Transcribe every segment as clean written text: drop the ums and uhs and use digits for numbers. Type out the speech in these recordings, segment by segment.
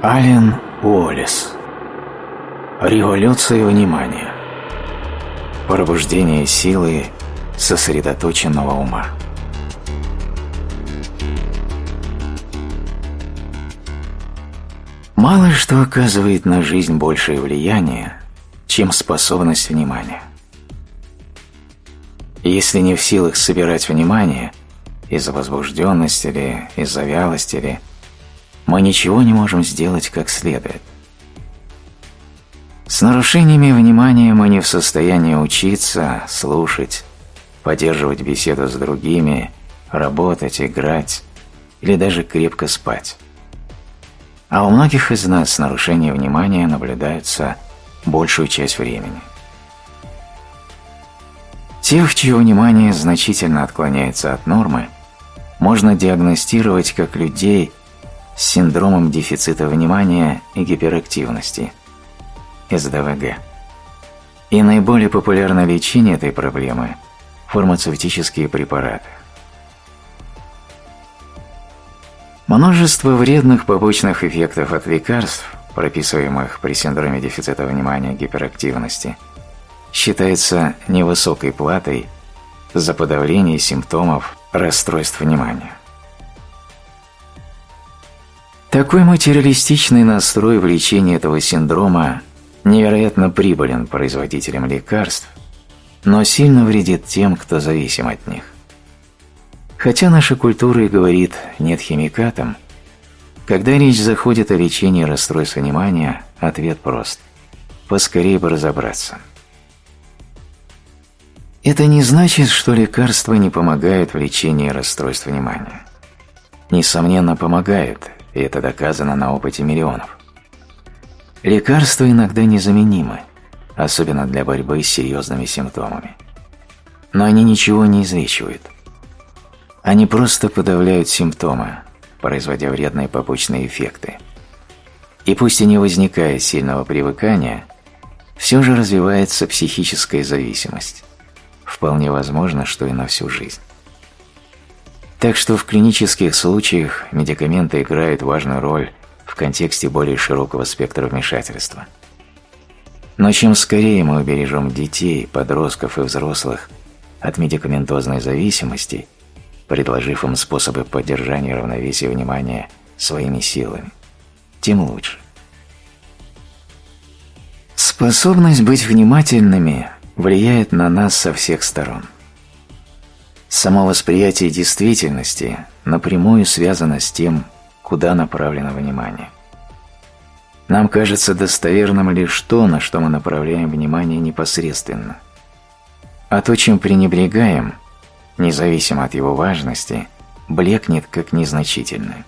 Ален Уоллес. Революция внимания. Пробуждение силы сосредоточенного ума. Мало что оказывает на жизнь большее влияние, чем способность внимания. Если не в силах собирать внимание из-за возбужденности или из-за вялости, или мы ничего не можем сделать как следует. С нарушениями внимания мы не в состоянии учиться, слушать, поддерживать беседу с другими, работать, играть или даже крепко спать. А у многих из нас нарушения внимания наблюдаются большую часть времени. Тех, чье внимание значительно отклоняется от нормы, можно диагностировать как людей с синдромом дефицита внимания и гиперактивности, СДВГ. И наиболее популярное лечение этой проблемы – фармацевтические препараты. Множество вредных побочных эффектов от лекарств, прописываемых при синдроме дефицита внимания и гиперактивности, считается невысокой платой за подавление симптомов расстройств внимания. Такой материалистичный настрой в лечении этого синдрома невероятно прибылен производителям лекарств, но сильно вредит тем, кто зависим от них. Хотя наша культура и говорит «нет химикатам», когда речь заходит о лечении расстройств внимания, ответ прост – поскорее бы разобраться. Это не значит, что лекарства не помогают в лечении расстройств внимания. Несомненно, помогают, и это доказано на опыте миллионов. Лекарства иногда незаменимы, особенно для борьбы с серьезными симптомами. Но они ничего не излечивают. Они просто подавляют симптомы, производя вредные побочные эффекты. И пусть и не возникает сильного привыкания, все же развивается психическая зависимость. Вполне возможно, что и на всю жизнь. Так что в клинических случаях медикаменты играют важную роль в контексте более широкого спектра вмешательства. Но чем скорее мы убережем детей, подростков и взрослых от медикаментозной зависимости, предложив им способы поддержания равновесия внимания своими силами, тем лучше. Способность быть внимательными влияет на нас со всех сторон. Само восприятие действительности напрямую связано с тем, куда направлено внимание. Нам кажется достоверным лишь то, на что мы направляем внимание непосредственно. А то, чем пренебрегаем, независимо от его важности, блекнет как незначительное.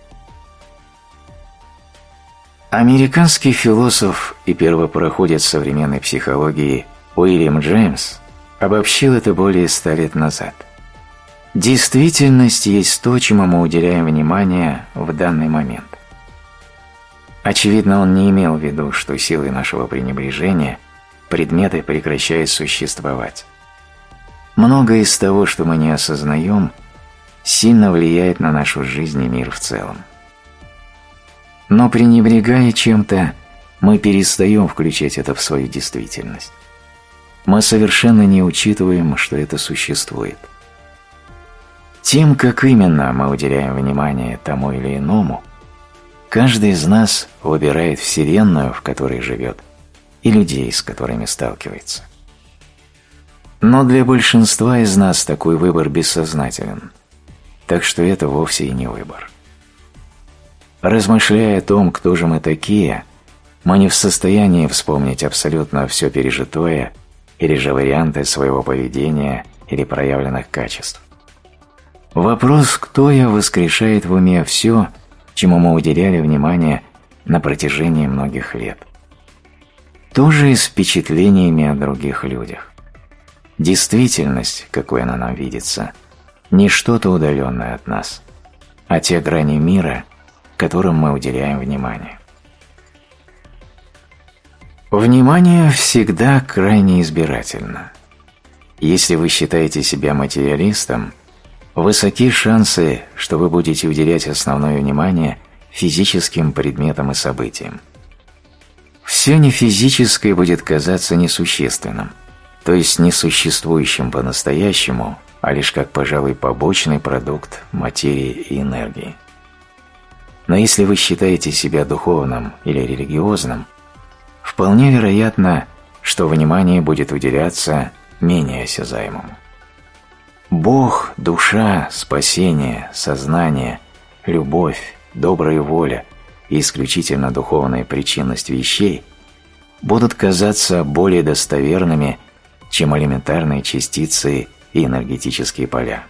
Американский философ и первопроходец современной психологии Уильям Джеймс обобщил это более 100 лет назад. Действительность есть то, чему мы уделяем внимание в данный момент. Очевидно, он не имел в виду, что силой нашего пренебрежения предметы прекращают существовать. Многое из того, что мы не осознаем, сильно влияет на нашу жизнь и мир в целом. Но пренебрегая чем-то, мы перестаем включать это в свою действительность. Мы совершенно не учитываем, что это существует. Тем, как именно мы уделяем внимание тому или иному, каждый из нас выбирает вселенную, в которой живет, и людей, с которыми сталкивается. Но для большинства из нас такой выбор бессознателен, так что это вовсе и не выбор. Размышляя о том, кто же мы такие, мы не в состоянии вспомнить абсолютно все пережитое или же варианты своего поведения или проявленных качеств. Вопрос «кто я» воскрешает в уме все, чему мы уделяли внимание на протяжении многих лет. То же и с впечатлениями о других людях. Действительность, какой она нам видится, не что-то удаленное от нас, а те грани мира, которым мы уделяем внимание. Внимание всегда крайне избирательно. Если вы считаете себя материалистом, высоки шансы, что вы будете уделять основное внимание физическим предметам и событиям. Все нефизическое будет казаться несущественным, то есть несуществующим по-настоящему, а лишь как, пожалуй, побочный продукт материи и энергии. Но если вы считаете себя духовным или религиозным, вполне вероятно, что внимание будет уделяться менее осязаемому. Бог, душа, спасение, сознание, любовь, добрая воля и исключительно духовная причинность вещей будут казаться более достоверными, чем элементарные частицы и энергетические поля.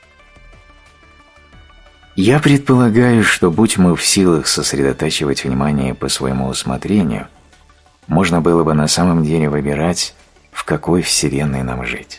Я предполагаю, что будь мы в силах сосредотачивать внимание по своему усмотрению, можно было бы на самом деле выбирать, в какой вселенной нам жить.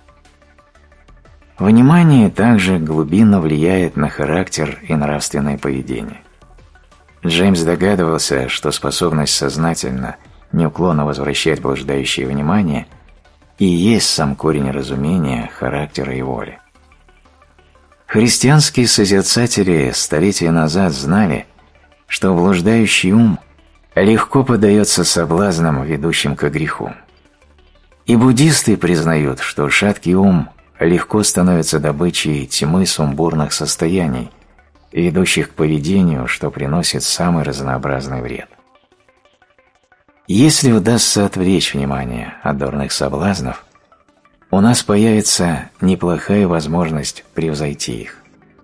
Внимание также глубинно влияет на характер и нравственное поведение. Джеймс догадывался, что способность сознательно, неуклонно возвращать блуждающее внимание и есть сам корень разумения, характера и воли. Христианские созерцатели столетия назад знали, что блуждающий ум легко поддается соблазнам, ведущим к греху. И буддисты признают, что шаткий ум легко становится добычей тьмы сумбурных состояний, ведущих к поведению, что приносит самый разнообразный вред. Если удастся отвлечь внимание от дурных соблазнов, у нас появится неплохая возможность превзойти их.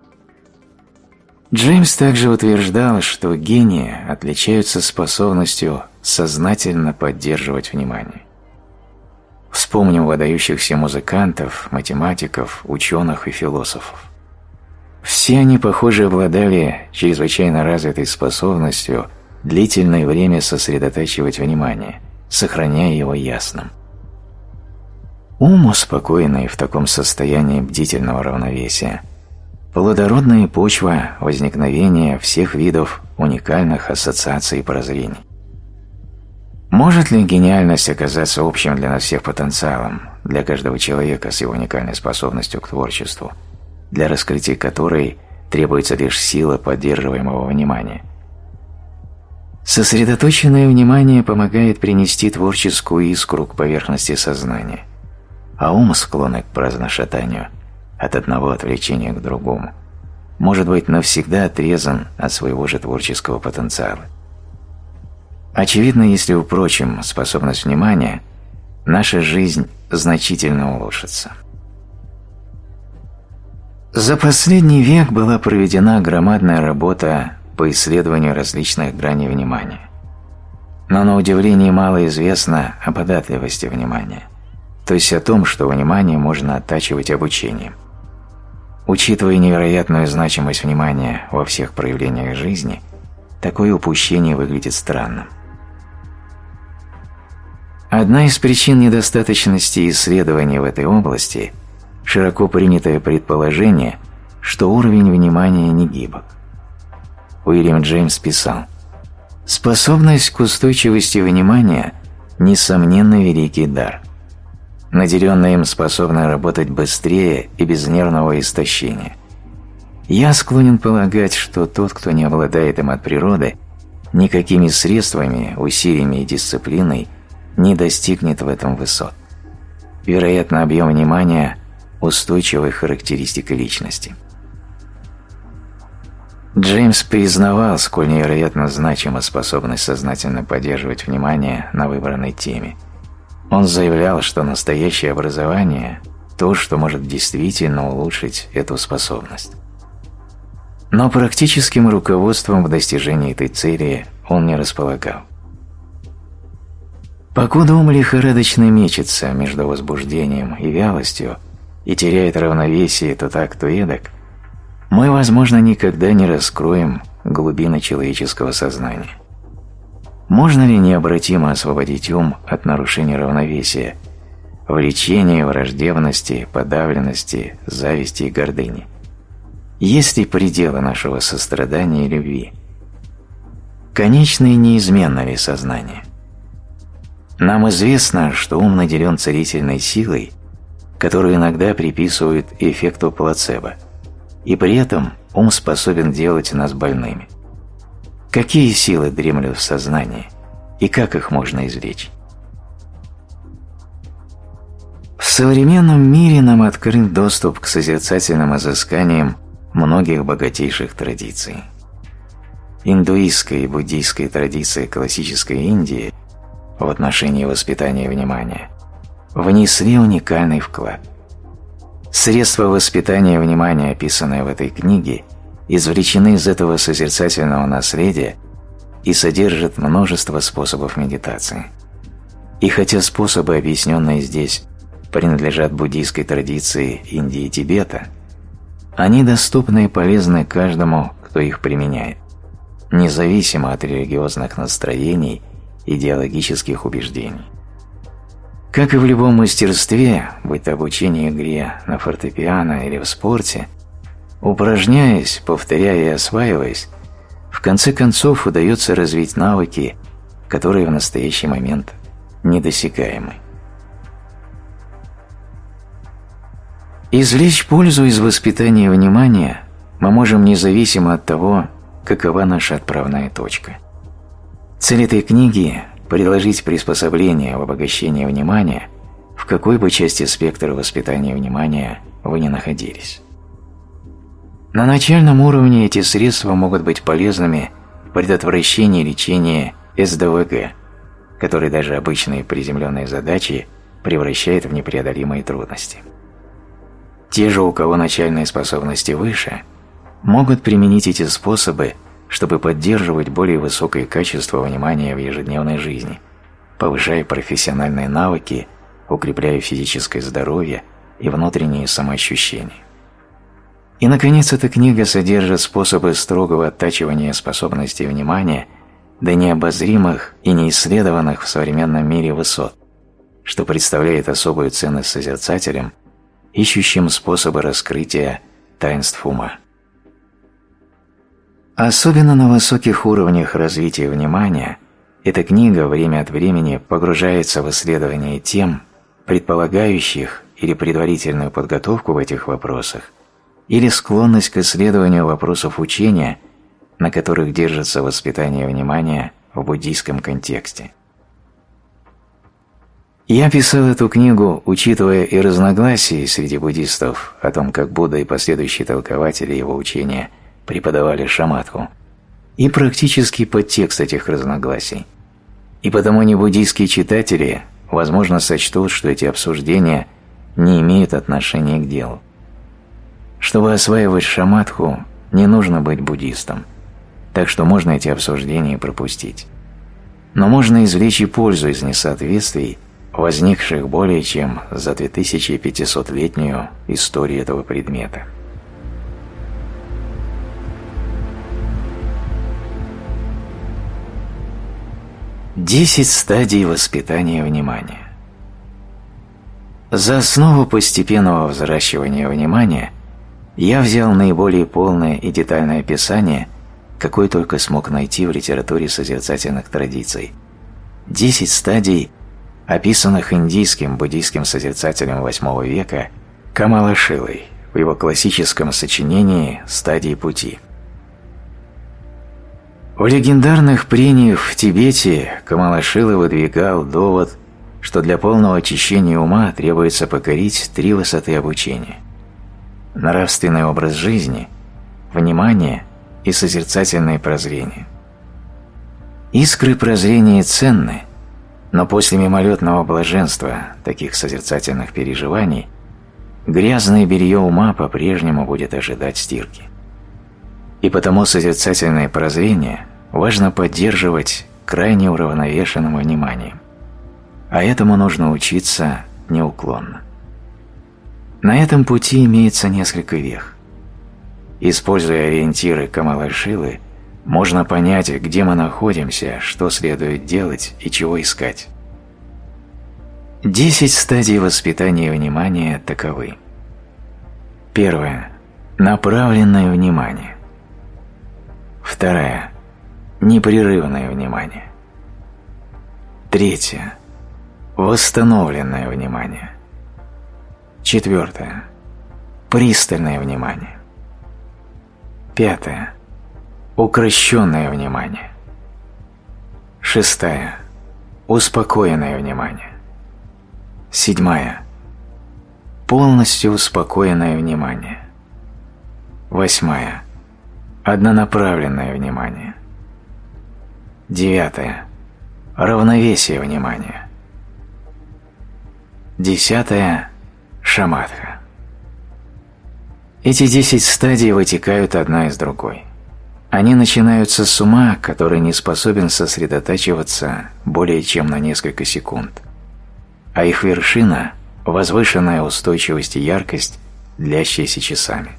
Джеймс также утверждал, что гении отличаются способностью сознательно поддерживать внимание. Вспомним выдающихся музыкантов, математиков, ученых и философов. Все они, похоже, обладали чрезвычайно развитой способностью длительное время сосредотачивать внимание, сохраняя его ясным. Ум, успокоенный в таком состоянии бдительного равновесия, плодородная почва возникновения всех видов уникальных ассоциаций и прозрений. Может ли гениальность оказаться общим для нас всех потенциалом, для каждого человека с его уникальной способностью к творчеству, для раскрытия которой требуется лишь сила поддерживаемого внимания? Сосредоточенное внимание помогает принести творческую искру к поверхности сознания, а ум, склонный к праздношатанию, от одного отвлечения к другому, может быть навсегда отрезан от своего же творческого потенциала. Очевидно, если упрочим способность внимания, наша жизнь значительно улучшится. За последний век была проведена громадная работа по исследованию различных граней внимания. Но на удивление мало известно о податливости внимания, то есть о том, что внимание можно оттачивать обучением. Учитывая невероятную значимость внимания во всех проявлениях жизни, такое упущение выглядит странным. Одна из причин недостаточности исследований в этой области – широко принятое предположение, что уровень внимания не гибок. Уильям Джеймс писал: «Способность к устойчивости внимания – несомненно великий дар. Наделенная им способна работать быстрее и без нервного истощения. Я склонен полагать, что тот, кто не обладает им от природы, никакими средствами, усилиями и дисциплиной не достигнет в этом высот. Вероятно, объем внимания – устойчивая характеристика личности». Джеймс признавал, сколь невероятно значима способность сознательно поддерживать внимание на выбранной теме. Он заявлял, что настоящее образование – то, что может действительно улучшить эту способность. Но практическим руководством в достижении этой цели он не располагал. Покуда ум лихорадочно мечется между возбуждением и вялостью и теряет равновесие то так, то эдак, мы, возможно, никогда не раскроем глубины человеческого сознания. Можно ли необратимо освободить ум от нарушения равновесия, влечения, враждебности, подавленности, зависти и гордыни? Есть ли пределы нашего сострадания и любви? Конечно и неизменно ли сознание? Нам известно, что ум наделен целительной силой, которую иногда приписывают эффекту плацебо, и при этом ум способен делать нас больными. Какие силы дремлют в сознании и как их можно извлечь? В современном мире нам открыт доступ к созерцательным изысканиям многих богатейших традиций. Индуистская и буддийская традиции классической Индии в отношении воспитания внимания внесли уникальный вклад. Средства воспитания внимания, описанные в этой книге, извлечены из этого созерцательного наследия и содержат множество способов медитации. И хотя способы, объясненные здесь, принадлежат буддийской традиции Индии и Тибета, они доступны и полезны каждому, кто их применяет, независимо от религиозных настроений, идеологических убеждений. Как и в любом мастерстве, будь то обучение игре на фортепиано или в спорте, упражняясь, повторяя и осваиваясь, в конце концов удается развить навыки, которые в настоящий момент недосягаемы. Извлечь пользу из воспитания внимания мы можем независимо от того, какова наша отправная точка. Цель этой книги – предложить приспособление в обогащении внимания, в какой бы части спектра воспитания внимания вы ни находились. На начальном уровне эти средства могут быть полезными в предотвращении и лечении СДВГ, который даже обычные приземленные задачи превращает в непреодолимые трудности. Те же, у кого начальные способности выше, могут применить эти способы, чтобы поддерживать более высокое качество внимания в ежедневной жизни, повышая профессиональные навыки, укрепляя физическое здоровье и внутреннее самоощущение. И, наконец, эта книга содержит способы строгого оттачивания способностей внимания до необозримых и неисследованных в современном мире высот, что представляет особую ценность созерцателям, ищущим способы раскрытия таинств ума. Особенно на высоких уровнях развития внимания эта книга время от времени погружается в исследование тем, предполагающих или предварительную подготовку в этих вопросах, или склонность к исследованию вопросов учения, на которых держится воспитание внимания в буддийском контексте. Я писал эту книгу, учитывая и разногласия среди буддистов о том, как Будда и последующие толкователи его учения преподавали шаматху, и практический подтекст этих разногласий. И потому небуддийские читатели, возможно, сочтут, что эти обсуждения не имеют отношения к делу. Чтобы осваивать шаматху, не нужно быть буддистом, так что можно эти обсуждения пропустить. Но можно извлечь и пользу из несоответствий, возникших более чем за 2500-летнюю историю этого предмета. Десять стадий воспитания внимания. За основу постепенного взращивания внимания я взял наиболее полное и детальное описание, какое только смог найти в литературе созерцательных традиций. 10 стадий, описанных индийским буддийским созерцателем VIII века Камалашилой в его классическом сочинении «Стадии пути». В легендарных прениях в Тибете Камалашила выдвигал довод, что для полного очищения ума требуется покорить 3 высоты обучения – нравственный образ жизни, внимание и созерцательное прозрение. Искры прозрения ценны, но после мимолетного блаженства таких созерцательных переживаний грязное белье ума по-прежнему будет ожидать стирки. И потому созерцательное прозрение важно поддерживать крайне уравновешенным вниманием, а этому нужно учиться неуклонно. На этом пути имеется несколько вех. Используя ориентиры Камалашилы, можно понять, где мы находимся, что следует делать и чего искать. 10 стадий воспитания внимания таковы. Первое. Направленное внимание. Второе. Непрерывное внимание. Третье. Восстановленное внимание. Четвертое. Пристальное внимание. Пятое. Укращенное внимание. 6. Успокоенное внимание. 7. Полностью успокоенное внимание. 8. Однонаправленное внимание. 9. Равновесие внимания. 10. Шаматха. Эти 10 стадий вытекают одна из другой. Они начинаются с ума, который не способен сосредотачиваться более чем на несколько секунд, а их вершина – возвышенная устойчивость и яркость, длящаяся часами.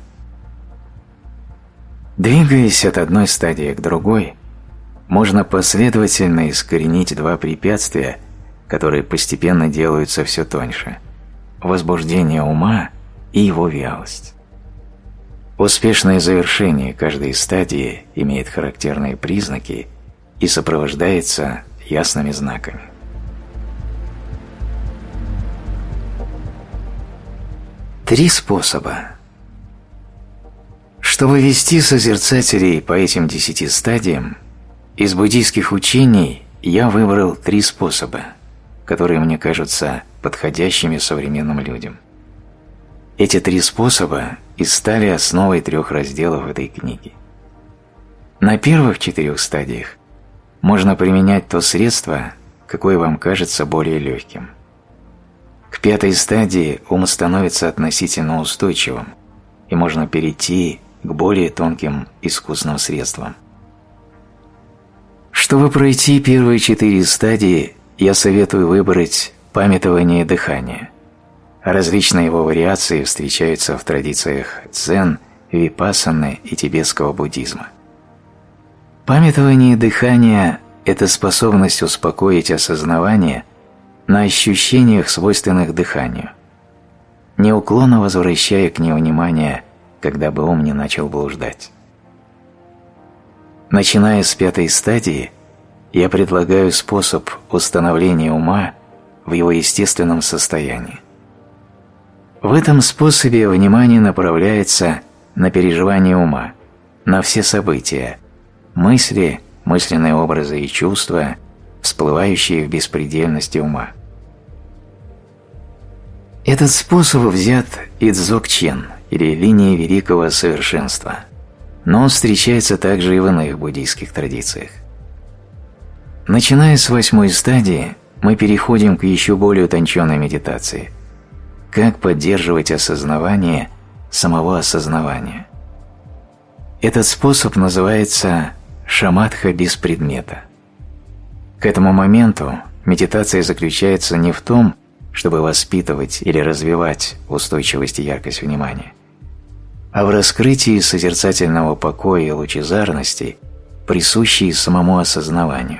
Двигаясь от одной стадии к другой, можно последовательно искоренить два препятствия, которые постепенно делаются все тоньше – возбуждение ума и его вялость. Успешное завершение каждой стадии имеет характерные признаки и сопровождается ясными знаками. Три способа. Чтобы вести созерцателей по этим 10 стадиям, из буддийских учений я выбрал 3 способа, которые мне кажутся подходящими современным людям. Эти 3 способа и стали основой 3 разделов этой книги. На первых 4 стадиях можно применять то средство, какое вам кажется более легким. К 5 стадии ум становится относительно устойчивым, и можно перейти к более тонким искусным средствам. Чтобы пройти первые 4 стадии, я советую выбрать памятование дыхания. Различные его вариации встречаются в традициях дзен, випассаны и тибетского буддизма. Памятование дыхания – это способность успокоить осознавание на ощущениях, свойственных дыханию, неуклонно возвращая к нему внимание, когда бы ум не начал блуждать. Начиная с 5 стадии, я предлагаю способ установления ума в его естественном состоянии. В этом способе внимание направляется на переживание ума, на все события, мысли, мысленные образы и чувства, всплывающие в беспредельности ума. Этот способ взят из Дзогчен, или линии великого совершенства, но он встречается также и в иных буддийских традициях. Начиная с 8 стадии, мы переходим к еще более утонченной медитации – как поддерживать осознавание самого осознавания. Этот способ называется шаматха без предмета. К этому моменту медитация заключается не в том, чтобы воспитывать или развивать устойчивость и яркость внимания, а в раскрытии созерцательного покоя и лучезарности, присущей самому осознаванию.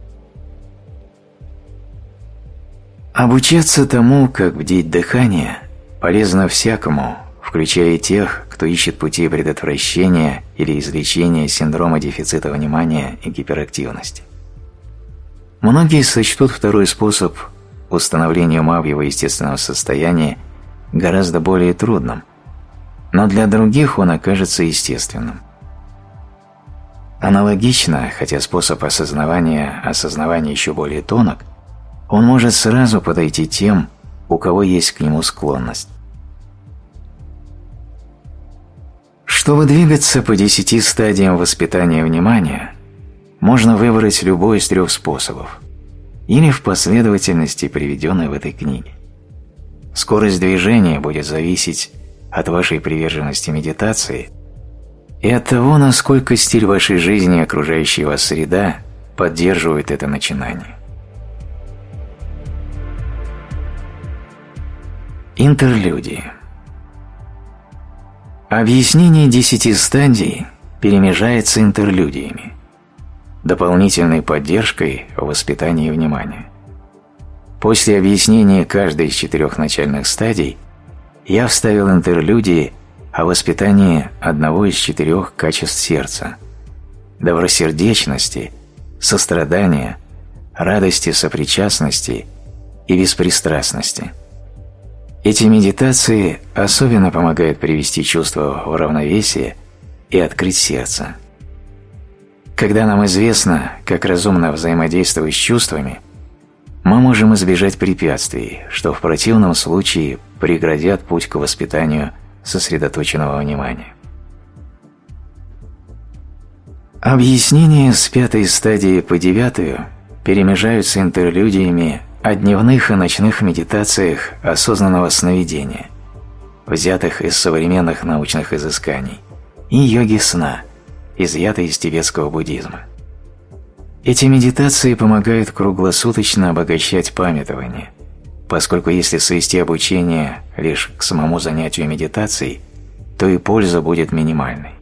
Обучаться тому, как бдить дыхание, полезно всякому, включая тех, кто ищет пути предотвращения или излечения синдрома дефицита внимания и гиперактивности. Многие сочтут второй способ установления ума в его естественном состоянии гораздо более трудным, но для других он окажется естественным. Аналогично, хотя способ осознавания еще более тонок, он может сразу подойти тем, у кого есть к нему склонность. Чтобы двигаться по 10 стадиям воспитания внимания, можно выбрать любой из 3 способов или в последовательности, приведенной в этой книге. Скорость движения будет зависеть от вашей приверженности медитации и от того, насколько стиль вашей жизни и окружающая вас среда поддерживает это начинание. Интерлюдия. Объяснение 10 стадий перемежается интерлюдиями, дополнительной поддержкой в воспитании внимания. После объяснения каждой из 4 начальных стадий я вставил интерлюдии о воспитании одного из 4 качеств сердца – добросердечности, сострадания, радости сопричастности и беспристрастности. Эти медитации особенно помогают привести чувство в равновесие и открыть сердце. Когда нам известно, как разумно взаимодействовать с чувствами, мы можем избежать препятствий, что в противном случае преградят путь к воспитанию сосредоточенного внимания. Объяснения с 5-й стадии по 9-ю перемежаются интерлюдиями о дневных и ночных медитациях осознанного сновидения, взятых из современных научных изысканий, и йоги сна, изъятой из тибетского буддизма. Эти медитации помогают круглосуточно обогащать памятование, поскольку если свести обучение лишь к самому занятию медитацией, то и польза будет минимальной.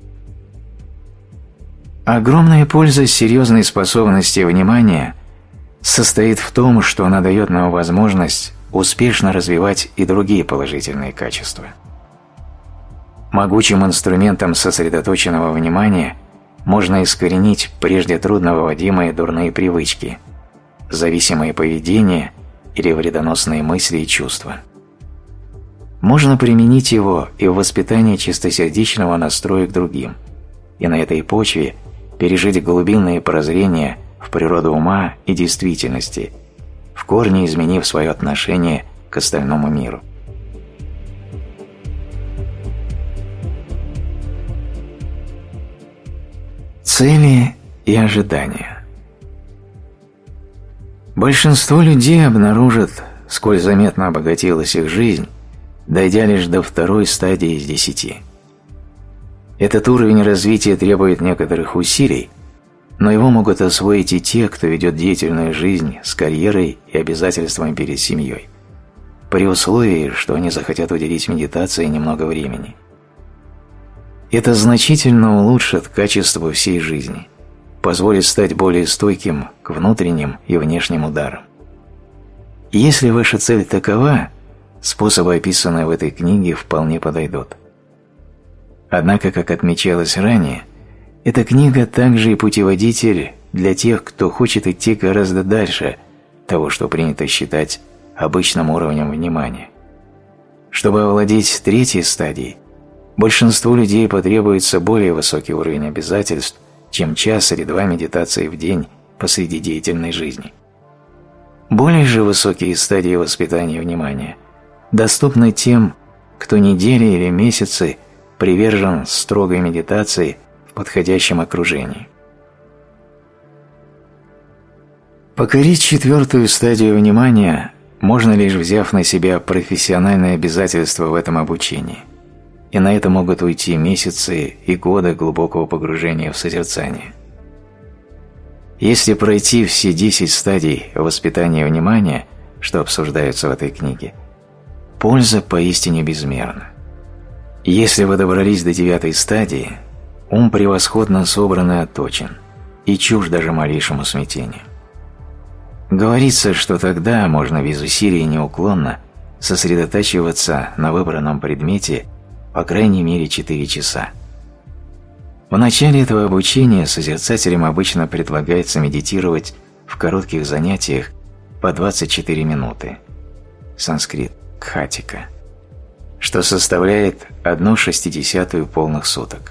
Огромная польза серьезной способности внимания состоит в том, что она дает нам возможность успешно развивать и другие положительные качества. Могучим инструментом сосредоточенного внимания можно искоренить прежде трудновыводимые дурные привычки, зависимое поведение или вредоносные мысли и чувства. Можно применить его и в воспитании чистосердечного настроя к другим, и на этой почве пережить глубинные прозрения в природу ума и действительности, в корне изменив свое отношение к остальному миру. Цели и ожидания. Большинство людей обнаружат, сколь заметно обогатилась их жизнь, дойдя лишь до 2-й стадии из 10. Этот уровень развития требует некоторых усилий, но его могут освоить и те, кто ведет деятельную жизнь с карьерой и обязательствами перед семьей, при условии, что они захотят уделить медитации немного времени. Это значительно улучшит качество всей жизни, позволит стать более стойким к внутренним и внешним ударам. Если ваша цель такова, способы, описанные в этой книге, вполне подойдут. Однако, как отмечалось ранее, эта книга также и путеводитель для тех, кто хочет идти гораздо дальше того, что принято считать обычным уровнем внимания. Чтобы овладеть 3-й стадией, большинству людей потребуется более высокий уровень обязательств, чем час или 2 медитации в день посреди деятельной жизни. Более же высокие стадии воспитания внимания доступны тем, кто недели или месяцы привержен строгой медитации в подходящем окружении. Покорить 4-ю стадию внимания можно лишь взяв на себя профессиональное обязательство в этом обучении, и на это могут уйти месяцы и годы глубокого погружения в созерцание. Если пройти все 10 стадий воспитания внимания, что обсуждаются в этой книге, польза поистине безмерна. Если вы добрались до 9-й стадии, ум превосходно собран и отточен, и чужд даже малейшему смятению. Говорится, что тогда можно без усилий неуклонно сосредотачиваться на выбранном предмете по крайней мере 4 часа. В начале этого обучения созерцателям обычно предлагается медитировать в коротких занятиях по 24 минуты, санскрит кхатика, что составляет 1/60 полных суток.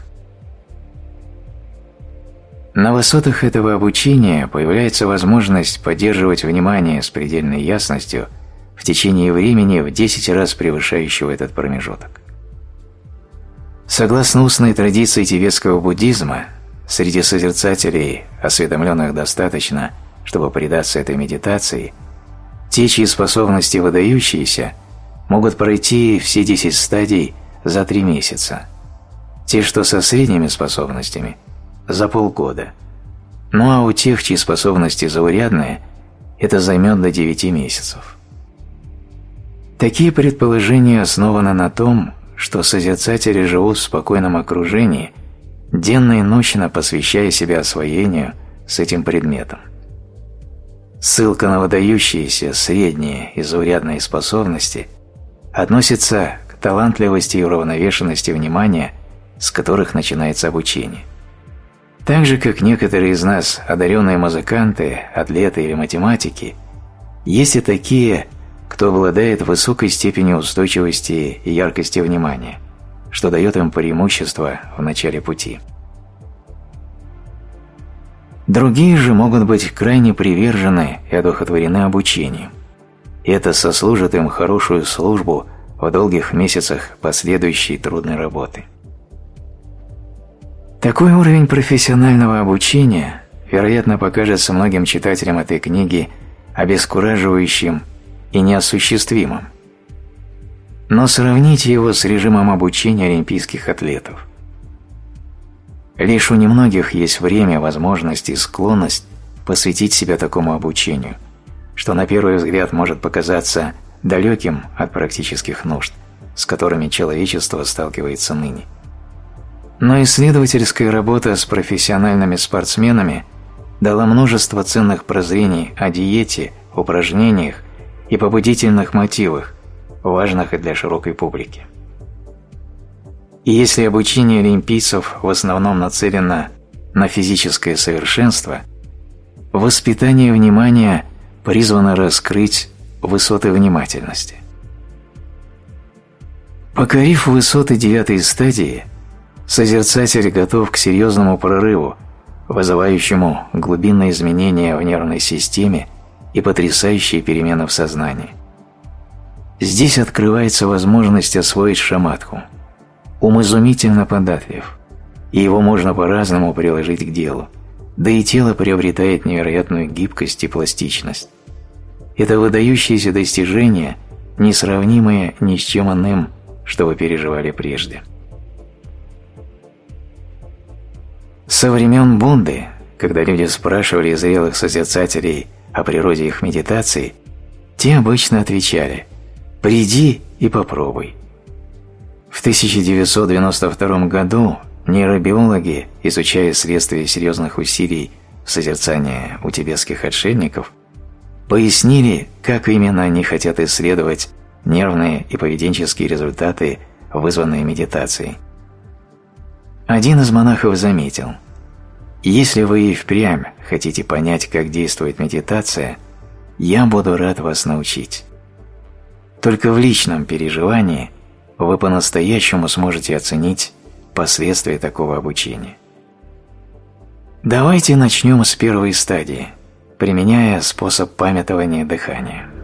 На высотах этого обучения появляется возможность поддерживать внимание с предельной ясностью в течение времени в 10 раз превышающего этот промежуток. Согласно устной традиции тибетского буддизма, среди созерцателей, осведомленных достаточно, чтобы предаться этой медитации, те, чьи способности выдающиеся, могут пройти все 10 стадий за 3 месяца, те, что со средними способностями, за полгода, ну а у тех, чьи способности заурядные, это займет до 9 месяцев. Такие предположения основаны на том, что созерцатели живут в спокойном окружении, денно и ночно посвящая себя освоению с этим предметом. Ссылка на выдающиеся, средние и заурядные способности относится к талантливости и уравновешенности внимания, с которых начинается обучение. Так же, как некоторые из нас, одаренные музыканты, атлеты или математики, есть и такие, кто обладает высокой степенью устойчивости и яркости внимания, что дает им преимущество в начале пути. Другие же могут быть крайне привержены и одухотворены обучением. И это сослужит им хорошую службу в долгих месяцах последующей трудной работы. Такой уровень профессионального обучения, вероятно, покажется многим читателям этой книги обескураживающим и неосуществимым. Но сравните его с режимом обучения олимпийских атлетов. Лишь у немногих есть время, возможность и склонность посвятить себя такому обучению, что на первый взгляд может показаться далеким от практических нужд, с которыми человечество сталкивается ныне. Но исследовательская работа с профессиональными спортсменами дала множество ценных прозрений о диете, упражнениях и побудительных мотивах, важных и для широкой публики. И если обучение олимпийцев в основном нацелено на физическое совершенство, воспитание внимания призвано раскрыть высоты внимательности. Покорив высоты 9-й стадии, созерцатель готов к серьезному прорыву, вызывающему глубинные изменения в нервной системе и потрясающие перемены в сознании. Здесь открывается возможность освоить шаматху. Ум изумительно податлив, и его можно по-разному приложить к делу, да и тело приобретает невероятную гибкость и пластичность. Это выдающиеся достижения, несравнимые ни с чем иным, что вы переживали прежде. Со времен Будды, когда люди спрашивали зрелых созерцателей о природе их медитации, те обычно отвечали: «Приди и попробуй». В 1992 году нейробиологи, изучая следствие серьезных усилий в созерцании у тибетских отшельников, пояснили, как именно они хотят исследовать нервные и поведенческие результаты, вызванные медитацией. Один из монахов заметил: «Если вы и впрямь хотите понять, как действует медитация, я буду рад вас научить. Только в личном переживании вы по-настоящему сможете оценить последствия такого обучения». Давайте начнем с первой стадии, применяя способ памятования дыхания.